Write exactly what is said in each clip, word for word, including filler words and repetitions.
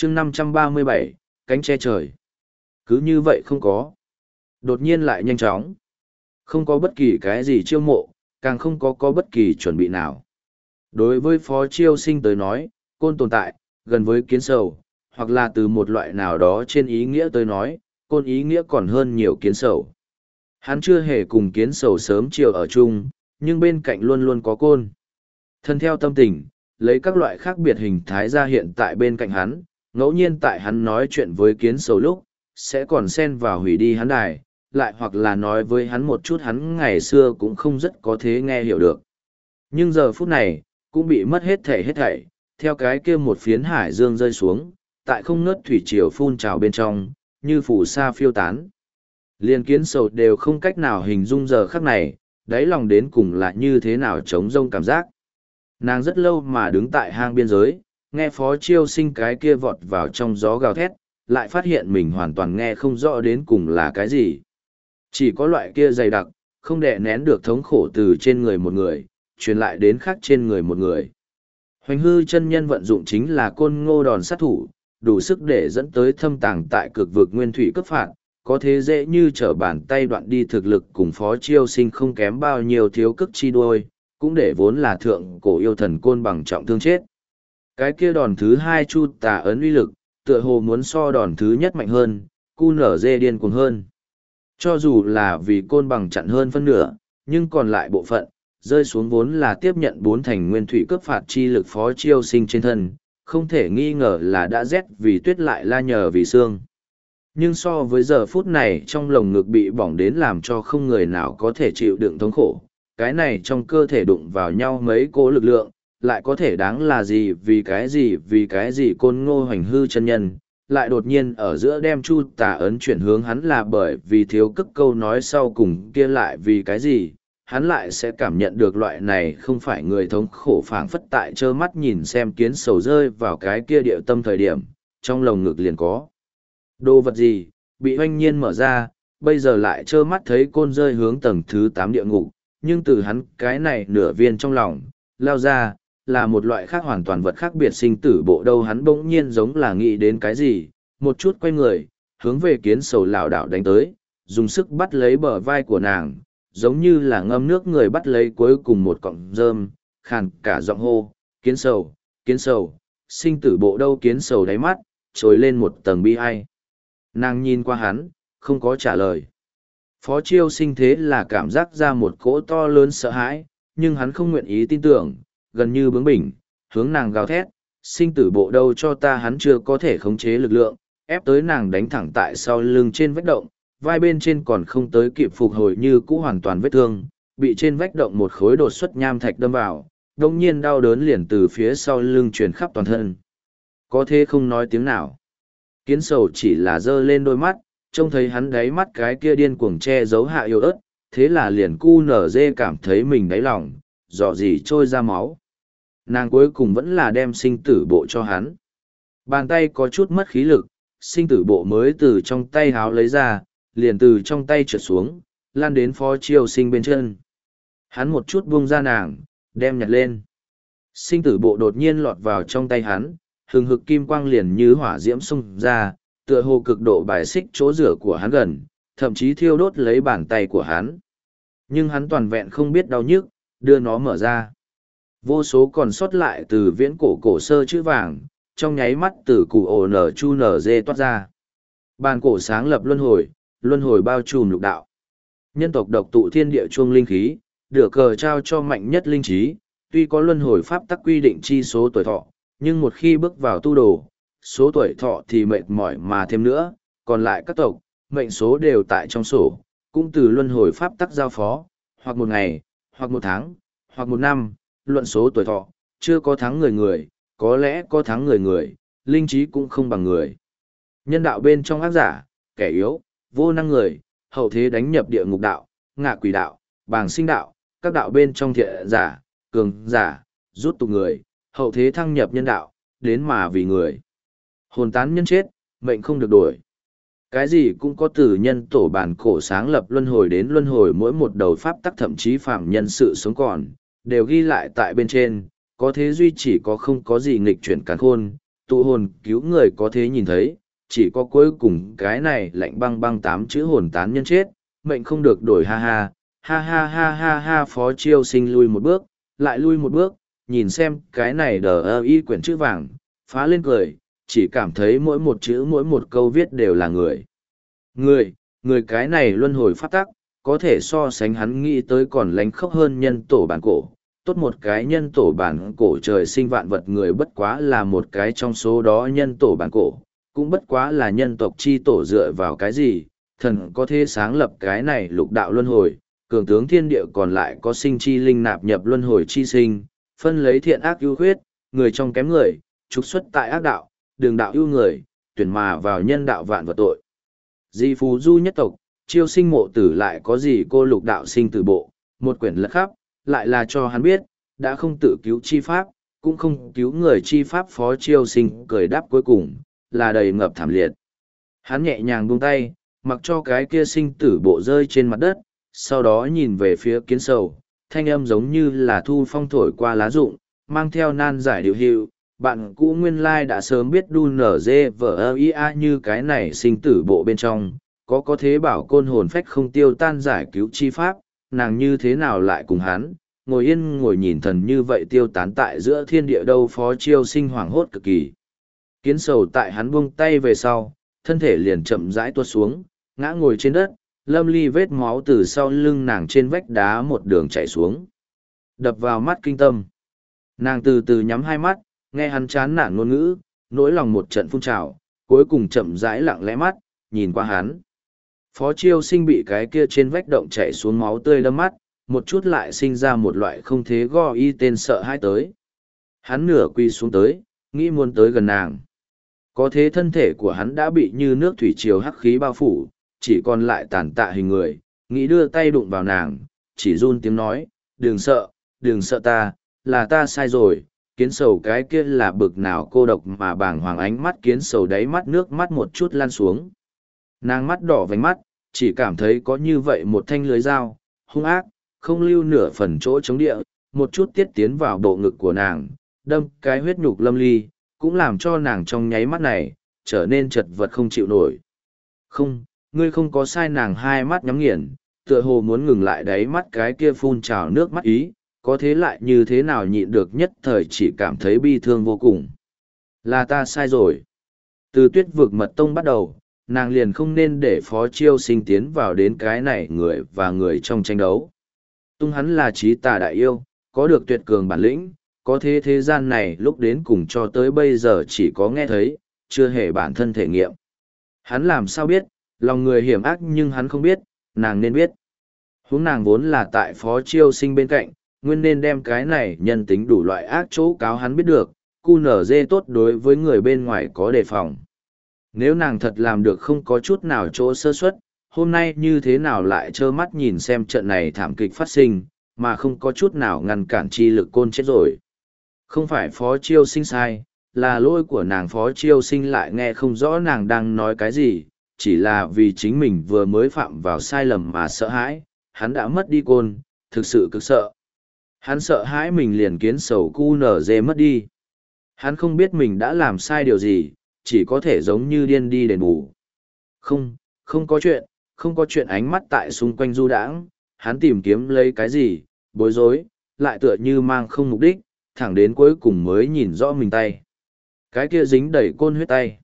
chương năm trăm ba mươi bảy, cánh che trời. Cứ như vậy không có. Đột nhiên lại nhanh chóng. Không có bất kỳ cái gì chiêu mộ, càng không có có bất kỳ chuẩn bị nào. Đối với Phó Chiêu Sinh tới nói, côn tồn tại, gần với kiến sầu, hoặc là từ một loại nào đó trên ý nghĩa tới nói, côn ý nghĩa còn hơn nhiều kiến sầu. Hắn chưa hề cùng kiến sầu sớm chiều ở chung, nhưng bên cạnh luôn luôn có côn. Thân theo tâm tình, lấy các loại khác biệt hình thái ra hiện tại bên cạnh hắn, ngẫu nhiên tại hắn nói chuyện với kiến sầu lúc, sẽ còn xen vào hủy đi hắn đài, lại hoặc là nói với hắn một chút hắn ngày xưa cũng không rất có thế nghe hiểu được. Nhưng giờ phút này, cũng bị mất hết thảy hết thảy, theo cái kia một phiến hải dương rơi xuống, tại không ngớt thủy triều phun trào bên trong, như phù sa phiêu tán. Liên kiến sầu đều không cách nào hình dung giờ khắc này, đáy lòng đến cùng là như thế nào trống rông cảm giác. Nàng rất lâu mà đứng tại hang biên giới, nghe Phó Chiêu Sinh cái kia vọt vào trong gió gào thét, lại phát hiện mình hoàn toàn nghe không rõ đến cùng là cái gì. Chỉ có loại kia dày đặc, không đè nén được thống khổ từ trên người một người, truyền lại đến khác trên người một người. Hoành hư chân nhân vận dụng chính là côn ngô đòn sát thủ, đủ sức để dẫn tới thâm tàng tại cực vực nguyên thủy cấp phạt, có thế dễ như trở bàn tay đoạn đi thực lực cùng Phó Chiêu Sinh không kém bao nhiêu thiếu cức chi đuôi, cũng để vốn là thượng cổ yêu thần côn bằng trọng thương chết. Cái kia đòn thứ hai chu tà ấn uy lực, tựa hồ muốn so đòn thứ nhất mạnh hơn, cu nở dê điên cuồng hơn. Cho dù là vì côn bằng chặn hơn phân nửa, nhưng còn lại bộ phận, rơi xuống vốn là tiếp nhận bốn thành nguyên thủy cướp phạt chi lực Phó Chiêu Sinh trên thân, không thể nghi ngờ là đã rét vì tuyết lại la nhờ vì xương. Nhưng so với giờ phút này trong lồng ngực bị bỏng đến làm cho không người nào có thể chịu đựng thống khổ, cái này trong cơ thể đụng vào nhau mấy cỗ lực lượng, lại có thể đáng là gì vì cái gì vì cái gì côn ngô hoành hư chân nhân, lại đột nhiên ở giữa đem chu tà ấn chuyển hướng hắn là bởi vì thiếu cức câu nói sau cùng kia lại vì cái gì, hắn lại sẽ cảm nhận được loại này không phải người thống khổ phảng phất tại trơ mắt nhìn xem kiến sầu rơi vào cái kia địa tâm thời điểm, trong lồng ngực liền có. Đồ vật gì, bị hoanh nhiên mở ra, bây giờ lại trơ mắt thấy côn rơi hướng tầng thứ tám địa ngục, nhưng từ hắn cái này nửa viên trong lòng, lao ra, là một loại khác hoàn toàn vật khác biệt sinh tử bộ đâu hắn bỗng nhiên giống là nghĩ đến cái gì, một chút quay người, hướng về kiến sầu lảo đảo đánh tới, dùng sức bắt lấy bờ vai của nàng, giống như là ngâm nước người bắt lấy cuối cùng một cọng rơm, khàn cả giọng hô, kiến sầu, kiến sầu, sinh tử bộ đâu kiến sầu đáy mắt, trồi lên một tầng bi ai. Nàng nhìn qua hắn, không có trả lời. Phó Chiêu Sinh thế là cảm giác ra một cỗ to lớn sợ hãi, nhưng hắn không nguyện ý tin tưởng, gần như bướng bỉnh, hướng nàng gào thét, sinh tử bộ đâu cho ta hắn chưa có thể khống chế lực lượng, ép tới nàng đánh thẳng tại sau lưng trên vách động, vai bên trên còn không tới kịp phục hồi như cũ hoàn toàn vết thương, bị trên vách động một khối đột xuất nham thạch đâm vào, đồng nhiên đau đớn liền từ phía sau lưng truyền khắp toàn thân. Có thế không nói tiếng nào. Kiến sầu chỉ là giơ lên đôi mắt, trông thấy hắn đáy mắt cái kia điên cuồng che giấu hạ yếu ớt, thế là liền cu nở dê cảm thấy mình đáy lòng, dò gì trôi ra máu. Nàng cuối cùng vẫn là đem sinh tử bộ cho hắn. Bàn tay có chút mất khí lực, sinh tử bộ mới từ trong tay háo lấy ra, liền từ trong tay trượt xuống, lan đến Phó Chiêu Sinh bên chân. Hắn một chút buông ra nàng, đem nhặt lên. Sinh tử bộ đột nhiên lọt vào trong tay hắn, hừng hực kim quang liền như hỏa diễm xung ra, tựa hồ cực độ bài xích chỗ rửa của hắn gần, thậm chí thiêu đốt lấy bàn tay của hắn. Nhưng hắn toàn vẹn không biết đau nhức, đưa nó mở ra. Vô số còn sót lại từ viễn cổ cổ sơ chữ vàng, trong nháy mắt từ củ ổ nở chu nở dê toát ra. Bàn cổ sáng lập luân hồi, luân hồi bao trùm lục đạo. Nhân tộc độc tụ thiên địa chuông linh khí, được cờ trao cho mạnh nhất linh trí, tuy có luân hồi pháp tắc quy định chi số tuổi thọ, nhưng một khi bước vào tu đồ, số tuổi thọ thì mệt mỏi mà thêm nữa, còn lại các tộc, mệnh số đều tại trong sổ, cũng từ luân hồi pháp tắc giao phó, hoặc một ngày, hoặc một tháng, hoặc một năm, luận số tuổi thọ, chưa có thắng người người, có lẽ có thắng người người, linh trí cũng không bằng người. Nhân đạo bên trong ác giả, kẻ yếu, vô năng người, hậu thế đánh nhập địa ngục đạo, ngạ quỷ đạo, bàng sinh đạo, các đạo bên trong thiện giả, cường giả, rút tục người, hậu thế thăng nhập nhân đạo, đến mà vì người. Hồn tán nhân chết, mệnh không được đổi. Cái gì cũng có từ nhân tổ bản cổ sáng lập luân hồi đến luân hồi mỗi một đầu pháp tắc thậm chí phạm nhân sự sống còn, đều ghi lại tại bên trên, có thế duy chỉ có không có gì nghịch chuyển càn khôn, tụ hồn cứu người có thế nhìn thấy, chỉ có cuối cùng cái này lạnh băng băng tám chữ hồn tán nhân chết, mệnh không được đổi ha ha, ha ha ha ha ha Phó Chiêu Sinh lui một bước, lại lui một bước, nhìn xem cái này đờ ơ y quyển chữ vàng, phá lên cười, chỉ cảm thấy mỗi một chữ mỗi một câu viết đều là người. Người, người cái này luân hồi pháp tắc, có thể so sánh hắn nghĩ tới còn lánh khóc hơn nhân tổ bản cổ. Tốt một cái nhân tổ bản cổ trời sinh vạn vật người bất quá là một cái trong số đó nhân tổ bản cổ, cũng bất quá là nhân tộc chi tổ dựa vào cái gì, thần có thể sáng lập cái này lục đạo luân hồi, cường tướng thiên địa còn lại có sinh chi linh nạp nhập luân hồi chi sinh, phân lấy thiện ác ưu khuyết, người trong kém người, trục xuất tại ác đạo, đường đạo ưu người, tuyển mà vào nhân đạo vạn vật tội. Di phú du nhất tộc, Chiêu Sinh mộ tử lại có gì cô lục đạo sinh tử bộ, một quyển lật khắp, lại là cho hắn biết, đã không tự cứu chi pháp, cũng không cứu người chi pháp. Phó Chiêu Sinh cười đáp cuối cùng, là đầy ngập thảm liệt. Hắn nhẹ nhàng buông tay, mặc cho cái kia sinh tử bộ rơi trên mặt đất, sau đó nhìn về phía Kiến Sầu, thanh âm giống như là thu phong thổi qua lá rụng, mang theo nan giải điều hiệu. Bạn cũ nguyên lai đã sớm biết đu nở dê vở ơ ia như cái này sinh tử bộ bên trong, có có thế bảo côn hồn phách không tiêu tan giải cứu chi pháp, nàng như thế nào lại cùng hắn, ngồi yên ngồi nhìn thần như vậy tiêu tán tại giữa thiên địa đâu. Phó Chiêu Sinh hoảng hốt cực kỳ. Kiến Sầu tại hắn buông tay về sau, thân thể liền chậm rãi tuột xuống, ngã ngồi trên đất, lâm ly vết máu từ sau lưng nàng trên vách đá một đường chảy xuống, đập vào mắt kinh tâm. Nàng từ từ nhắm hai mắt, nghe hắn chán nản ngôn ngữ, nỗi lòng một trận phun trào, cuối cùng chậm rãi lặng lẽ mắt, nhìn qua hắn. Phó Chiêu Sinh bị cái kia trên vách động chảy xuống máu tươi đâm mắt, một chút lại sinh ra một loại không thế go y tên sợ hãi tới. Hắn nửa quy xuống tới, nghĩ muốn tới gần nàng. Có thế thân thể của hắn đã bị như nước thủy triều hắc khí bao phủ, chỉ còn lại tàn tạ hình người, nghĩ đưa tay đụng vào nàng, chỉ run tiếng nói, đừng sợ, đừng sợ ta, là ta sai rồi. Kiến Sầu cái kia là bực nào cô độc mà bàng hoàng, ánh mắt Kiến Sầu đáy mắt nước mắt một chút lan xuống. Nàng mắt đỏ vành mắt, chỉ cảm thấy có như vậy một thanh lưới dao, hung ác, không lưu nửa phần chỗ chống địa, một chút tiết tiến vào bộ ngực của nàng, đâm cái huyết nhục lâm ly, cũng làm cho nàng trong nháy mắt này, trở nên chật vật không chịu nổi. Không, ngươi không có sai. Nàng hai mắt nhắm nghiền, tựa hồ muốn ngừng lại đáy mắt cái kia phun trào nước mắt ý, có thế lại như thế nào nhịn được, nhất thời chỉ cảm thấy bi thương vô cùng. Là ta sai rồi. Từ Tuyết Vực Mật Tông bắt đầu, nàng liền không nên để Phó Chiêu Sinh tiến vào đến cái này người và người trong tranh đấu. Tung hắn là trí tà đại yêu, có được tuyệt cường bản lĩnh, có thế thế gian này lúc đến cùng cho tới bây giờ chỉ có nghe thấy, chưa hề bản thân thể nghiệm. Hắn làm sao biết, lòng người hiểm ác, nhưng hắn không biết, nàng nên biết. Huống nàng vốn là tại Phó Chiêu Sinh bên cạnh, nguyên nên đem cái này nhân tính đủ loại ác chỗ cáo hắn biết được, cu nở dê tốt đối với người bên ngoài có đề phòng. Nếu nàng thật làm được không có chút nào chỗ sơ suất, hôm nay như thế nào lại trơ mắt nhìn xem trận này thảm kịch phát sinh, mà không có chút nào ngăn cản chi lực côn chết rồi. Không phải Phó Chiêu Sinh sai, là lỗi của nàng. Phó Chiêu Sinh lại nghe không rõ nàng đang nói cái gì, chỉ là vì chính mình vừa mới phạm vào sai lầm mà sợ hãi, hắn đã mất đi côn, thực sự cực sợ. Hắn sợ hãi mình liền Kiến Sầu cu nở dê mất đi. Hắn không biết mình đã làm sai điều gì, chỉ có thể giống như điên đi đền bù. Không, không có chuyện, không có chuyện. Ánh mắt tại xung quanh du đãng, hắn tìm kiếm lấy cái gì, bối rối, lại tựa như mang không mục đích, thẳng đến cuối cùng mới nhìn rõ mình tay. Cái kia dính đầy côn huyết tay.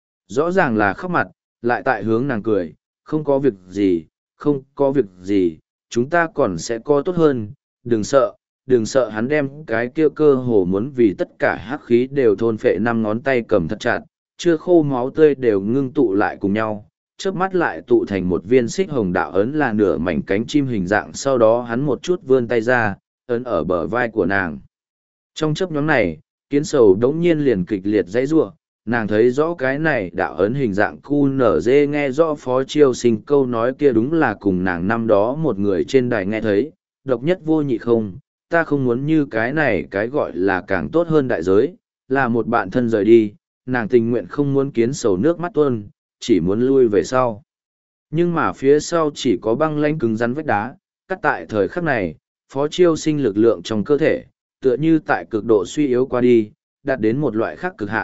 Rõ ràng là khóc mặt, lại tại hướng nàng cười, không có việc gì, không có việc gì, chúng ta còn sẽ có tốt hơn, đừng sợ, đừng sợ. Hắn đem cái kia cơ hồ muốn vì tất cả hắc khí đều thôn phệ năm ngón tay cầm thật chặt, chưa khô máu tươi đều ngưng tụ lại cùng nhau, chớp mắt lại tụ thành một viên xích hồng đạo ấn là nửa mảnh cánh chim hình dạng. Sau đó hắn một chút vươn tay ra, ấn ở bờ vai của nàng. Trong chớp nhóm này, Kiến Sầu đống nhiên liền kịch liệt dãy giụa, nàng thấy rõ cái này đạo ấn hình dạng cu nở dê, nghe rõ Phó Chiêu Sinh câu nói kia đúng là cùng nàng năm đó một người trên đài nghe thấy, độc nhất vô nhị không, ta không muốn như cái này cái gọi là càng tốt hơn đại giới, là một bạn thân rời đi, nàng tình nguyện không muốn Kiến Sầu nước mắt tuôn, chỉ muốn lui về sau. Nhưng mà phía sau chỉ có băng lãnh cứng rắn vách đá, cắt tại thời khắc này, Phó Chiêu Sinh lực lượng trong cơ thể, tựa như tại cực độ suy yếu qua đi, đạt đến một loại khác cực hạn,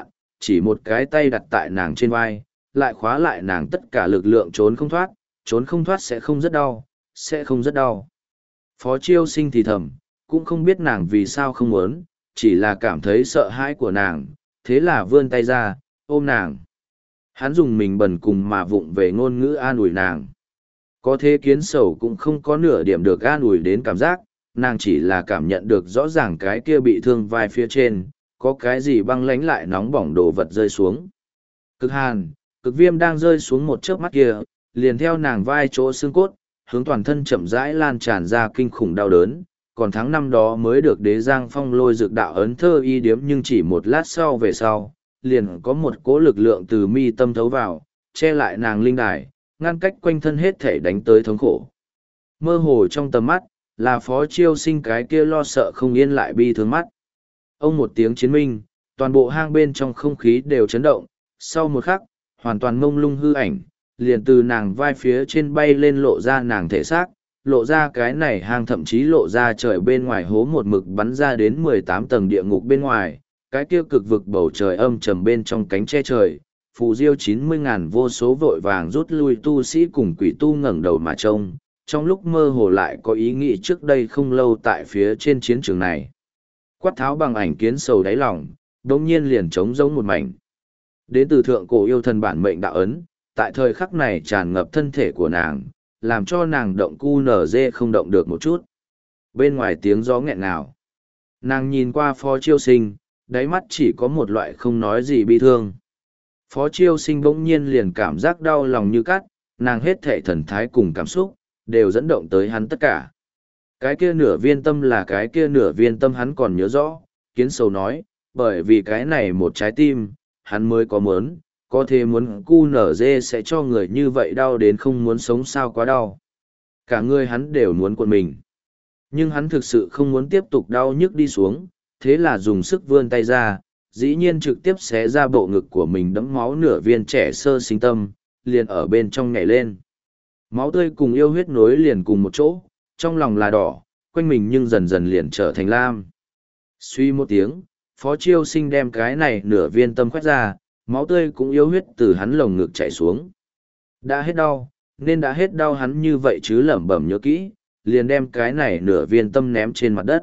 chỉ một cái tay đặt tại nàng trên vai, lại khóa lại nàng tất cả lực lượng trốn không thoát, trốn không thoát sẽ không rất đau, sẽ không rất đau. Phó Chiêu Sinh thì thầm, cũng không biết nàng vì sao không muốn, chỉ là cảm thấy sợ hãi của nàng, thế là vươn tay ra, ôm nàng. Hắn dùng mình bần cùng mà vụng về ngôn ngữ an ủi nàng. Có thế Kiến Sầu cũng không có nửa điểm được an ủi đến cảm giác, nàng chỉ là cảm nhận được rõ ràng cái kia bị thương vai phía trên, có cái gì băng lánh lại nóng bỏng đồ vật rơi xuống. Cực hàn, cực viêm đang rơi xuống một chớp mắt kia, liền theo nàng vai chỗ xương cốt, hướng toàn thân chậm rãi lan tràn ra kinh khủng đau đớn. Còn tháng năm đó mới được Đế Giang Phong lôi dược đạo ấn thơ y điếm, nhưng chỉ một lát sau về sau, liền có một cỗ lực lượng từ mi tâm thấu vào, che lại nàng linh đài, ngăn cách quanh thân hết thể đánh tới thống khổ. Mơ hồ trong tầm mắt, là Phó Chiêu Sinh cái kia lo sợ không yên lại bi thương mắt. Ông một tiếng chiến minh, toàn bộ hang bên trong không khí đều chấn động, sau một khắc, hoàn toàn mông lung hư ảnh, liền từ nàng vai phía trên bay lên lộ ra nàng thể xác, lộ ra cái này hang, thậm chí lộ ra trời bên ngoài hố một mực bắn ra đến mười tám tầng địa ngục bên ngoài, cái kia cực vực bầu trời âm trầm bên trong cánh che trời, phù diêu chín mươi ngàn vô số vội vàng rút lui tu sĩ cùng quỷ tu ngẩng đầu mà trông, trong lúc mơ hồ lại có ý nghĩ trước đây không lâu tại phía trên chiến trường này. Quát tháo bằng ảnh Kiến Sầu đáy lòng, đống nhiên liền trống giống một mảnh. Đến từ thượng cổ yêu thần bản mệnh đạo ấn, tại thời khắc này tràn ngập thân thể của nàng, làm cho nàng động cu nở dê không động được một chút. Bên ngoài tiếng gió nghẹn ngào. Nàng nhìn qua Phó Chiêu Sinh, đáy mắt chỉ có một loại không nói gì bi thương. Phó Chiêu Sinh bỗng nhiên liền cảm giác đau lòng như cắt, nàng hết thệ thần thái cùng cảm xúc, đều dẫn động tới hắn tất cả. Cái kia nửa viên tâm là cái kia nửa viên tâm hắn còn nhớ rõ, Kiến Sầu nói, bởi vì cái này một trái tim, hắn mới có muốn, có thể muốn cu nở dê sẽ cho người như vậy đau đến không muốn sống sao quá đau. Cả người hắn đều muốn cuộn mình. Nhưng hắn thực sự không muốn tiếp tục đau nhức đi xuống, thế là dùng sức vươn tay ra, dĩ nhiên trực tiếp xé ra bộ ngực của mình đẫm máu nửa viên trẻ sơ sinh tâm, liền ở bên trong nhảy lên. Máu tươi cùng yêu huyết nối liền cùng một chỗ, trong lòng là đỏ, quanh mình nhưng dần dần liền trở thành lam. Suy một tiếng, Phó Chiêu Sinh đem cái này nửa viên tâm khoét ra, máu tươi cũng yêu huyết từ hắn lồng ngực chảy xuống. Đã hết đau, nên đã hết đau hắn như vậy chứ lẩm bẩm nhớ kỹ, liền đem cái này nửa viên tâm ném trên mặt đất.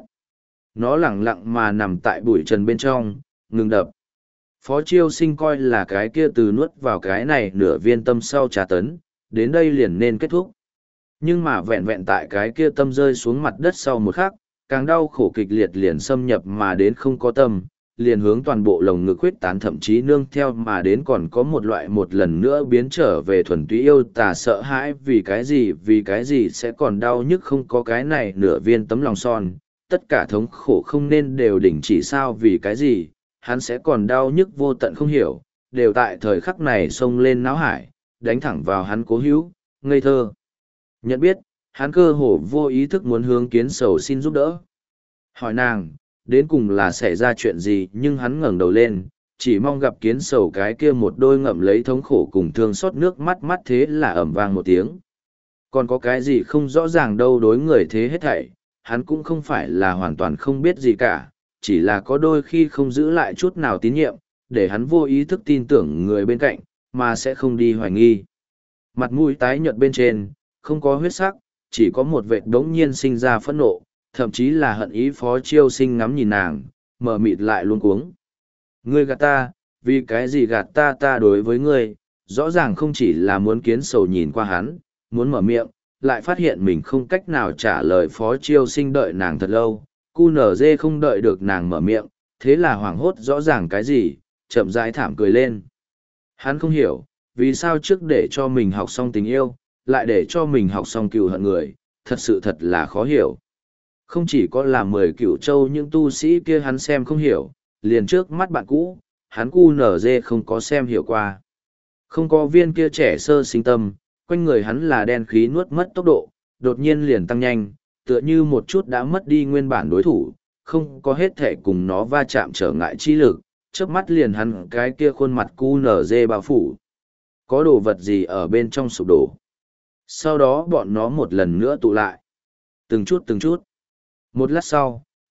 Nó lẳng lặng mà nằm tại bụi trần bên trong, ngừng đập. Phó Chiêu Sinh coi là cái kia từ nuốt vào cái này nửa viên tâm sau trà tấn, đến đây liền nên kết thúc. Nhưng mà vẹn vẹn tại cái kia tâm rơi xuống mặt đất sau một khắc, càng đau khổ kịch liệt liền xâm nhập mà đến không có tâm, liền hướng toàn bộ lồng ngực huyết tán, thậm chí nương theo mà đến còn có một loại một lần nữa biến trở về thuần túy yêu tà sợ hãi. Vì cái gì, vì cái gì sẽ còn đau nhức không có cái này nửa viên tấm lòng son, tất cả thống khổ không nên đều đỉnh chỉ sao, vì cái gì, hắn sẽ còn đau nhức vô tận không hiểu, đều tại thời khắc này xông lên náo hải, đánh thẳng vào hắn cố hữu, ngây thơ. Nhận biết, hắn cơ hồ vô ý thức muốn hướng Kiến Sầu xin giúp đỡ. Hỏi nàng, đến cùng là xảy ra chuyện gì, nhưng hắn ngẩng đầu lên, chỉ mong gặp Kiến Sầu cái kia một đôi ngậm lấy thống khổ cùng thương xót nước mắt mắt, thế là ầm vang một tiếng. Còn có cái gì không rõ ràng đâu, đối người thế hết thảy, hắn cũng không phải là hoàn toàn không biết gì cả, chỉ là có đôi khi không giữ lại chút nào tín nhiệm, để hắn vô ý thức tin tưởng người bên cạnh, mà sẽ không đi hoài nghi. Mặt mũi tái nhợt bên trên, không có huyết sắc, chỉ có một vệt đống nhiên sinh ra phẫn nộ, thậm chí là hận ý. Phó Chiêu Sinh ngắm nhìn nàng, mờ mịt lại luôn cuống. Ngươi gạt ta, vì cái gì gạt ta? Ta đối với ngươi, rõ ràng không chỉ là muốn Kiến Sầu nhìn qua hắn, muốn mở miệng, lại phát hiện mình không cách nào trả lời. Phó Chiêu Sinh đợi nàng thật lâu, cu nở dê không đợi được nàng mở miệng, thế là hoảng hốt rõ ràng cái gì, chậm rãi thảm cười lên. Hắn không hiểu, vì sao trước để cho mình học xong tình yêu, lại để cho mình học xong cừu hận người, thật sự thật là khó hiểu. Không chỉ có là mười cửu châu những tu sĩ kia hắn xem không hiểu, liền trước mắt bạn cũ, hắn cu nở dê không có xem hiểu qua. Không có viên kia trẻ sơ sinh tâm, quanh người hắn là đen khí nuốt mất tốc độ, đột nhiên liền tăng nhanh, tựa như một chút đã mất đi nguyên bản đối thủ, không có hết thể cùng nó va chạm trở ngại chi lực, chớp mắt liền hắn cái kia khuôn mặt cu nở dê bao phủ. Có đồ vật gì ở bên trong sụp đổ. Sau đó bọn nó một lần nữa tụ lại. Từng chút từng chút. Một lát sau,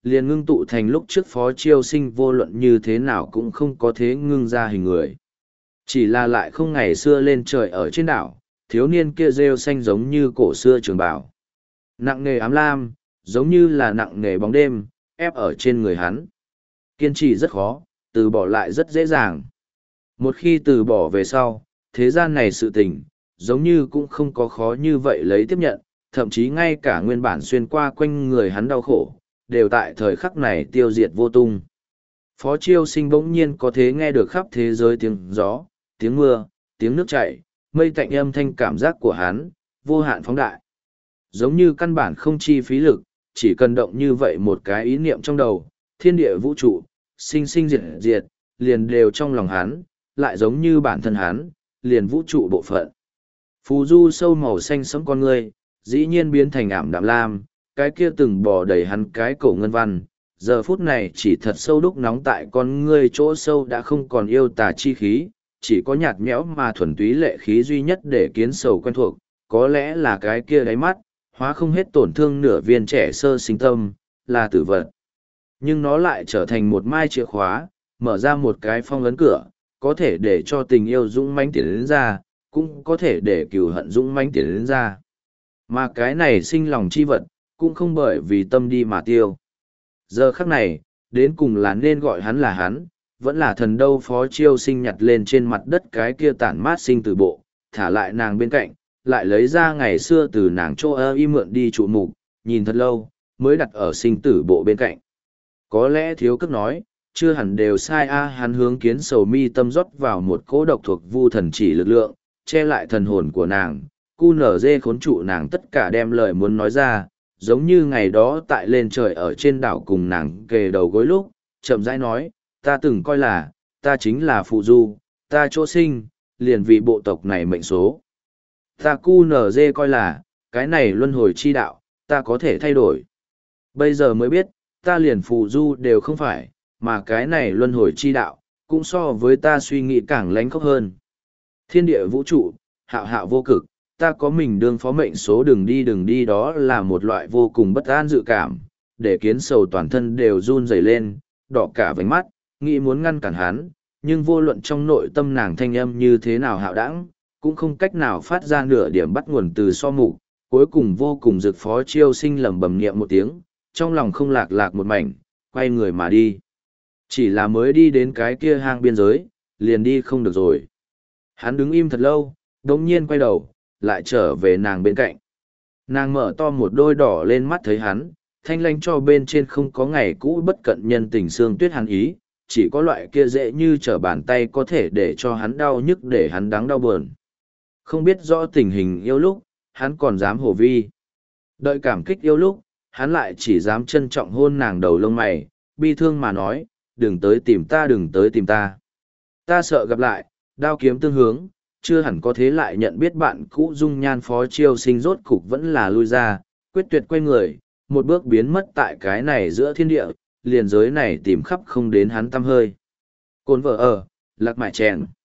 liền ngưng tụ thành lúc trước Phó Chiêu Sinh vô luận như thế nào cũng không có thế ngưng ra hình người. Chỉ là lại không ngày xưa lên trời ở trên đảo, thiếu niên kia rêu xanh giống như cổ xưa trường bào. Nặng nề ám lam, giống như là nặng nề bóng đêm, ép ở trên người hắn. Kiên trì rất khó, từ bỏ lại rất dễ dàng. Một khi từ bỏ về sau, thế gian này sự tình, giống như cũng không có khó như vậy lấy tiếp nhận, thậm chí ngay cả nguyên bản xuyên qua quanh người hắn đau khổ, đều tại thời khắc này tiêu diệt vô tung. Phó Chiêu Sinh bỗng nhiên có thể nghe được khắp thế giới tiếng gió, tiếng mưa, tiếng nước chảy, mây tạnh âm thanh cảm giác của hắn, vô hạn phóng đại. Giống như căn bản không chi phí lực, chỉ cần động như vậy một cái ý niệm trong đầu, thiên địa vũ trụ, sinh sinh diệt diệt, liền đều trong lòng hắn, lại giống như bản thân hắn, liền vũ trụ bộ phận. Phù du sâu màu xanh sẫm con người, dĩ nhiên biến thành ảm đạm lam, cái kia từng bò đầy hắn cái cổ ngân văn, giờ phút này chỉ thật sâu đúc nóng tại con ngươi chỗ sâu đã không còn yêu tà chi khí, chỉ có nhạt nhẽo mà thuần túy lệ khí duy nhất để kiến sầu quen thuộc, có lẽ là cái kia đáy mắt, hóa không hết tổn thương nửa viên trẻ sơ sinh tâm, là tử vật. Nhưng nó lại trở thành một mai chìa khóa, mở ra một cái phong ấn cửa, có thể để cho tình yêu dũng mãnh tiến đến ra, cũng có thể để cừu hận dũng mãnh tiến đến ra. Mà cái này sinh lòng chi vật, cũng không bởi vì tâm đi mà tiêu. Giờ khắc này, đến cùng là nên gọi hắn là hắn, vẫn là thần đâu. Phó Chiêu Sinh nhặt lên trên mặt đất cái kia tản mát sinh từ bộ, thả lại nàng bên cạnh, lại lấy ra ngày xưa từ nàng chỗ ơ y mượn đi trụ mục, nhìn thật lâu, mới đặt ở sinh tử bộ bên cạnh. Có lẽ thiếu cước nói, chưa hẳn đều sai a. Hắn hướng kiến sầu mi tâm rót vào một cỗ độc thuộc vu thần chỉ lực lượng, che lại thần hồn của nàng, cu nở dê khốn trụ nàng tất cả đem lời muốn nói ra, giống như ngày đó tại lên trời ở trên đảo cùng nàng kề đầu gối lúc, chậm rãi nói, ta từng coi là, ta chính là phụ du, ta chỗ sinh, liền vì bộ tộc này mệnh số. Ta cu nở dê coi là, cái này luân hồi chi đạo, ta có thể thay đổi. Bây giờ mới biết, ta liền phụ du đều không phải, mà cái này luân hồi chi đạo, cũng so với ta suy nghĩ càng lánh khóc hơn. Thiên địa vũ trụ, hạo hạo vô cực, ta có mình đương phó mệnh số đừng đi đừng đi, đó là một loại vô cùng bất an dự cảm, để kiến sầu toàn thân đều run rẩy lên, đỏ cả vành mắt, nghĩ muốn ngăn cản hắn, nhưng vô luận trong nội tâm nàng thanh âm như thế nào hạo đãng, cũng không cách nào phát ra nửa điểm bắt nguồn từ so mục, cuối cùng vô cùng rực. Phó Chiêu Sinh lẩm bẩm niệm một tiếng, trong lòng không lạc lạc một mảnh, quay người mà đi. Chỉ là mới đi đến cái kia hang biên giới, liền đi không được rồi. Hắn đứng im thật lâu, đống nhiên quay đầu, lại trở về nàng bên cạnh. Nàng mở to một đôi đỏ lên mắt thấy hắn, thanh lanh cho bên trên không có ngày cũ bất cận nhân tình xương tuyết hắn ý, chỉ có loại kia dễ như trở bàn tay có thể để cho hắn đau nhức để hắn đắng đau buồn. Không biết rõ tình hình yêu lúc, hắn còn dám hồ vi. Đợi cảm kích yêu lúc, hắn lại chỉ dám trân trọng hôn nàng đầu lông mày, bi thương mà nói, đừng tới tìm ta đừng tới tìm ta. Ta sợ gặp lại, đao kiếm tương hướng, chưa hẳn có thế lại nhận biết bạn cũ dung nhan. Phó Chiêu Sinh rốt cục vẫn là lui ra, quyết tuyệt quay người, một bước biến mất tại cái này giữa thiên địa, liền giới này tìm khắp không đến hắn tăm hơi. Cồn vợ ở, lạc mại chèn.